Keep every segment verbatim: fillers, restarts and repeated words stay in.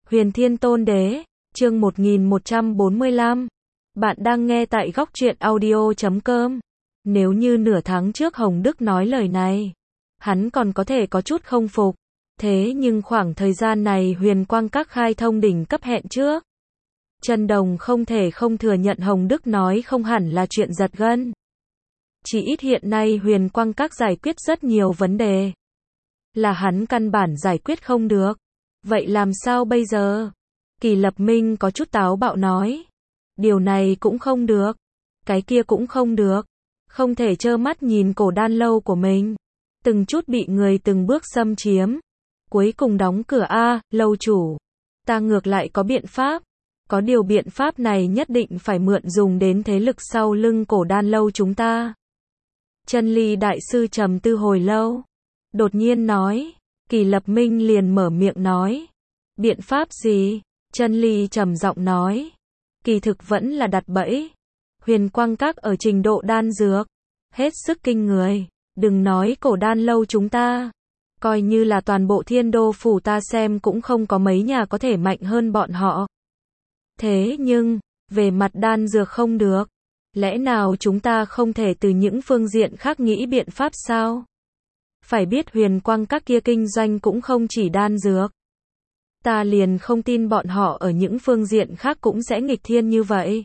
Huyền Thiên Tôn Đế, chương một nghìn một trăm bốn mươi lăm. Bạn đang nghe tại góc truyện audio chấm com. Nếu như nửa tháng trước Hồng Đức nói lời này, hắn còn có thể có chút không phục. Thế nhưng khoảng thời gian này Huyền Quang Các khai thông đỉnh cấp hẹn trước. Trần Đồng không thể không thừa nhận Hồng Đức nói không hẳn là chuyện giật gân. Chỉ ít hiện nay Huyền Quang Các giải quyết rất nhiều vấn đề. Là hắn căn bản giải quyết không được. Vậy làm sao bây giờ? Kỳ Lập Minh có chút táo bạo nói. Điều này cũng không được. Cái kia cũng không được. Không thể trơ mắt nhìn cổ đan lâu của mình. Từng chút bị người từng bước xâm chiếm. Cuối cùng đóng cửa a, lâu chủ. Ta ngược lại có biện pháp. Có điều biện pháp này nhất định phải mượn dùng đến thế lực sau lưng cổ đan lâu chúng ta. Chân Ly đại sư trầm tư hồi lâu. Đột nhiên nói. Kỳ Lập Minh liền mở miệng nói. Biện pháp gì? Chân Ly trầm giọng nói. Kỳ thực vẫn là đặt bẫy. Huyền Quang Các ở trình độ đan dược. Hết sức kinh người. Đừng nói cổ đan lâu chúng ta. Coi như là toàn bộ Thiên Đô phủ ta xem cũng không có mấy nhà có thể mạnh hơn bọn họ. Thế nhưng, về mặt đan dược không được. Lẽ nào chúng ta không thể từ những phương diện khác nghĩ biện pháp sao? Phải biết Huyền Quang Các kia kinh doanh cũng không chỉ đan dược. Ta liền không tin bọn họ ở những phương diện khác cũng sẽ nghịch thiên như vậy.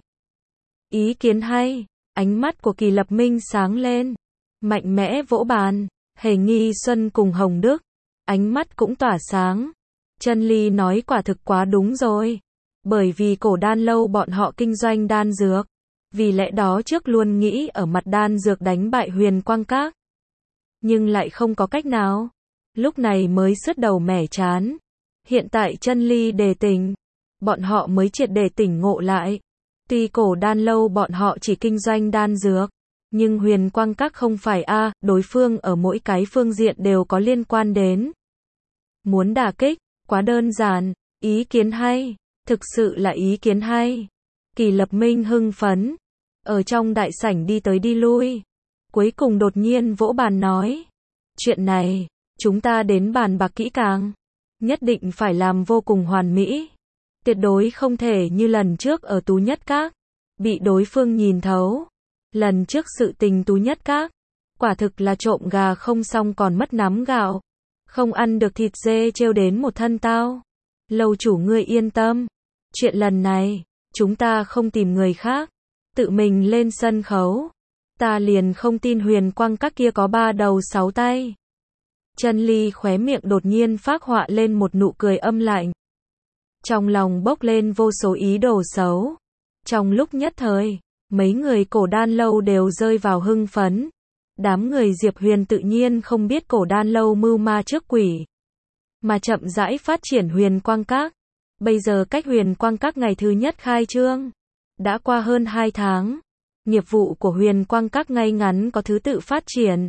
Ý kiến hay, ánh mắt của Kỳ Lập Minh sáng lên. Mạnh mẽ vỗ bàn, Hề Nghi Xuân cùng Hồng Đức. Ánh mắt cũng tỏa sáng. Chân Ly nói quả thực quá đúng rồi. Bởi vì cổ đan lâu bọn họ kinh doanh đan dược. Vì lẽ đó trước luôn nghĩ ở mặt đan dược đánh bại Huyền Quang Các. Nhưng lại không có cách nào. Lúc này mới sứt đầu mẻ chán. Hiện tại Chân Ly đề tỉnh. Bọn họ mới triệt để tỉnh ngộ lại. Tuy cổ đan lâu bọn họ chỉ kinh doanh đan dược. Nhưng Huyền Quang Các không phải a, đối phương ở mỗi cái phương diện đều có liên quan đến. Muốn đả kích, quá đơn giản, ý kiến hay. Thực sự là ý kiến hay. Kỳ Lập Minh hưng phấn. Ở trong đại sảnh đi tới đi lui. Cuối cùng đột nhiên vỗ bàn nói. Chuyện này, chúng ta đến bàn bạc kỹ càng. Nhất định phải làm vô cùng hoàn mỹ. Tuyệt đối không thể như lần trước ở Tú Nhất Các. Bị đối phương nhìn thấu. Lần trước sự tình Tú Nhất Các. Quả thực là trộm gà không xong còn mất nắm gạo. Không ăn được thịt dê trêu đến một thân tao. Lâu chủ ngươi yên tâm. Chuyện lần này, chúng ta không tìm người khác. Tự mình lên sân khấu. Ta liền không tin Huyền Quang Các kia có ba đầu sáu tay. Chân Ly khóe miệng đột nhiên phác họa lên một nụ cười âm lạnh. Trong lòng bốc lên vô số ý đồ xấu. Trong lúc nhất thời, mấy người cổ đan lâu đều rơi vào hưng phấn. Đám người Diệp Huyền tự nhiên không biết cổ đan lâu mưu ma trước quỷ. Mà chậm rãi phát triển Huyền Quang Các. Bây giờ cách Huyền Quang Các ngày thứ nhất khai trương. Đã qua hơn hai tháng. Nghiệp vụ của Huyền Quang Các ngay ngắn có thứ tự phát triển.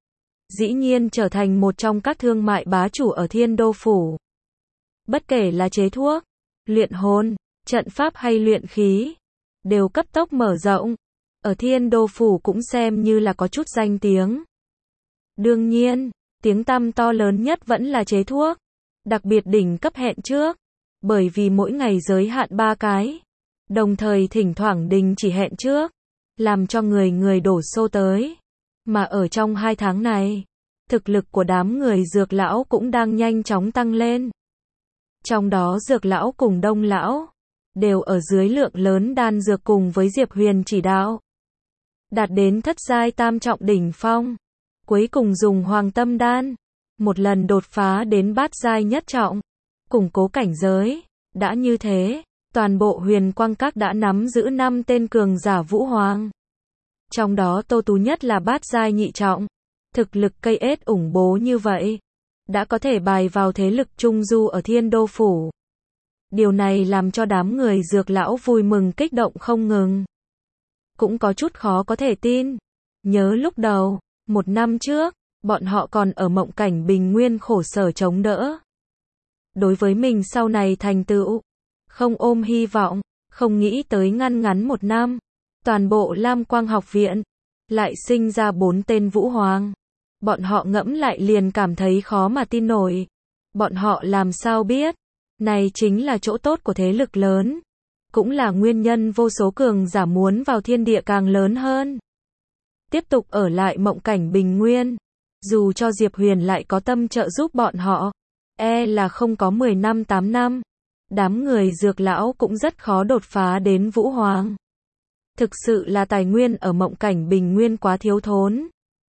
Dĩ nhiên trở thành một trong các thương mại bá chủ ở Thiên Đô phủ. Bất kể là chế thuốc, luyện hồn, trận pháp hay luyện khí, đều cấp tốc mở rộng. Ở Thiên Đô phủ cũng xem như là có chút danh tiếng. Đương nhiên, tiếng tăm to lớn nhất vẫn là chế thuốc. Đặc biệt đỉnh cấp hẹn trước. Bởi vì mỗi ngày giới hạn ba cái. Đồng thời thỉnh thoảng đình chỉ hẹn trước. Làm cho người người đổ xô tới. Mà ở trong hai tháng này, thực lực của đám người Dược lão cũng đang nhanh chóng tăng lên. Trong đó Dược lão cùng Đông lão đều ở dưới lượng lớn đan dược cùng với Diệp Huyền chỉ đạo. Đạt đến thất giai tam trọng đỉnh phong. Cuối cùng dùng Hoàng Tâm đan. Một lần đột phá đến bát giai nhất trọng. Củng cố cảnh giới. Đã như thế, toàn bộ Huyền Quang Các đã nắm giữ năm tên cường giả vũ hoàng. Trong đó Tô Tú Nhất là bát giai nhị trọng. Thực lực cây ết ủng bố như vậy. Đã có thể bài vào thế lực trung du ở Thiên Đô phủ. Điều này làm cho đám người Dược lão vui mừng kích động không ngừng. Cũng có chút khó có thể tin. Nhớ lúc đầu, một năm trước, bọn họ còn ở mộng cảnh bình nguyên khổ sở chống đỡ. Đối với mình sau này thành tựu, không ôm hy vọng, không nghĩ tới ngăn ngắn một năm. Toàn bộ Lam Quang học viện, lại sinh ra bốn tên vũ hoàng. Bọn họ ngẫm lại liền cảm thấy khó mà tin nổi. Bọn họ làm sao biết, Này chính là chỗ tốt của thế lực lớn, cũng là nguyên nhân vô số cường giả muốn vào thiên địa càng lớn hơn. Tiếp tục ở lại mộng cảnh bình nguyên, dù cho Diệp Huyền lại có tâm trợ giúp bọn họ, e là không có mười năm tám năm, đám người dược lão cũng rất khó đột phá đến Vũ Hoàng. Thực sự là tài nguyên ở mộng cảnh bình nguyên quá thiếu thốn.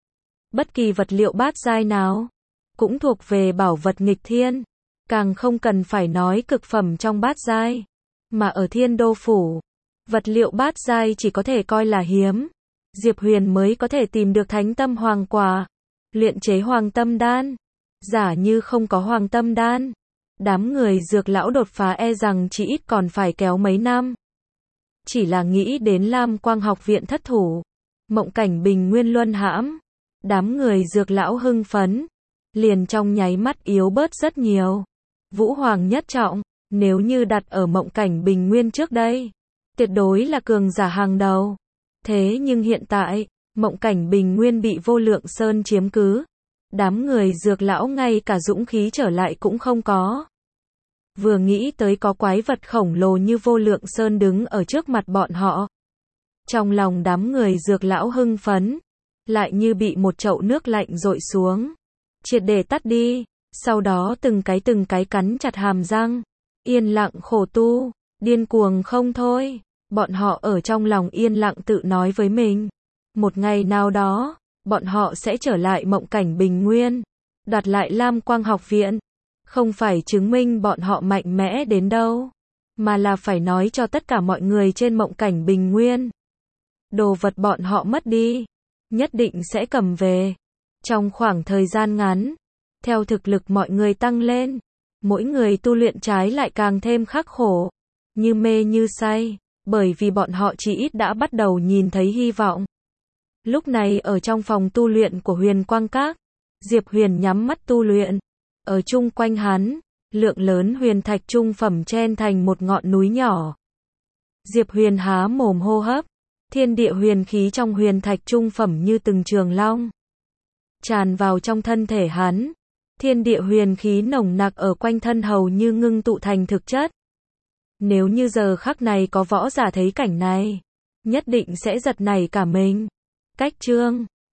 Bất kỳ vật liệu bát giai nào, cũng thuộc về bảo vật nghịch thiên, càng không cần phải nói cực phẩm trong bát giai. Mà ở Thiên Đô Phủ, vật liệu bát giai chỉ có thể coi là hiếm. Diệp Huyền mới có thể tìm được Thánh Tâm Hoàng Quả, luyện chế Hoàng Tâm Đan. Giả như không có Hoàng Tâm Đan, đám người dược lão đột phá e rằng chỉ ít còn phải kéo mấy năm. Chỉ là nghĩ đến Lam Quang học viện thất thủ, mộng cảnh bình nguyên luân hãm, đám người dược lão hưng phấn, liền trong nháy mắt yếu bớt rất nhiều. Vũ Hoàng nhất trọng, nếu như đặt ở mộng cảnh bình nguyên trước đây, tuyệt đối là cường giả hàng đầu. Thế nhưng hiện tại, mộng cảnh bình nguyên bị Vô Lượng Sơn chiếm cứ, đám người dược lão ngay cả dũng khí trở lại cũng không có. Vừa nghĩ tới có quái vật khổng lồ như Vô Lượng Sơn đứng ở trước mặt bọn họ, trong lòng đám người dược lão hưng phấn, lại như bị một chậu nước lạnh dội xuống, triệt để tắt đi. Sau đó từng cái từng cái cắn chặt hàm răng, yên lặng khổ tu, điên cuồng không thôi. Bọn họ ở trong lòng yên lặng tự nói với mình, một ngày nào đó, bọn họ sẽ trở lại mộng cảnh bình nguyên, đoạt lại Lam Quang học viện. Không phải chứng minh bọn họ mạnh mẽ đến đâu, mà là phải nói cho tất cả mọi người trên mộng cảnh bình nguyên. Đồ vật bọn họ mất đi, nhất định sẽ cầm về. Trong khoảng thời gian ngắn, theo thực lực mọi người tăng lên, mỗi người tu luyện trái lại càng thêm khắc khổ, như mê như say, bởi vì bọn họ chỉ ít đã bắt đầu nhìn thấy hy vọng. Lúc này ở trong phòng tu luyện của Huyền Quang Các, Diệp Huyền nhắm mắt tu luyện. Ở chung quanh hắn, lượng lớn huyền thạch trung phẩm chen thành một ngọn núi nhỏ. Diệp Huyền há mồm hô hấp, thiên địa huyền khí trong huyền thạch trung phẩm như từng trường long tràn vào trong thân thể hắn. Thiên địa huyền khí nồng nặc ở quanh thân hầu như ngưng tụ thành thực chất. Nếu như giờ khắc này có võ giả thấy cảnh này, nhất định sẽ giật nảy cả mình. Cách chương